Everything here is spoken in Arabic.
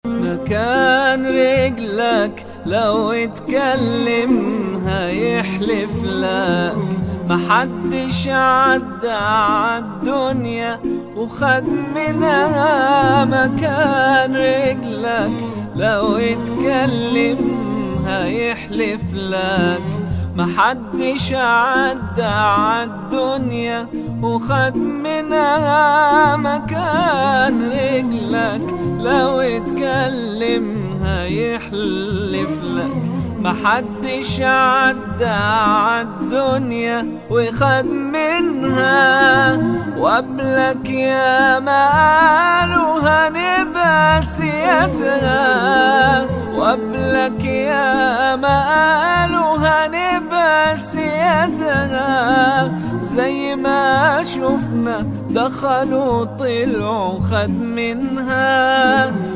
مكان رجلك لو اتكلمها يحلف لك محدش عدى عالدنيا وخد منها. مكان رجلك لو اتكلمها يحلف لك محدش عدى عالدنيا وخد منها. مكان رجلك لو اتكلمها يحلف لك محدش عدى عالدنيا وخد منها. وقبلك يا ما قالوا هنبقى سيادنا، وقبلك يا ما قالوا هنبقى سيادنا. زي ما شفنا دخلوا طلعوا خد منها.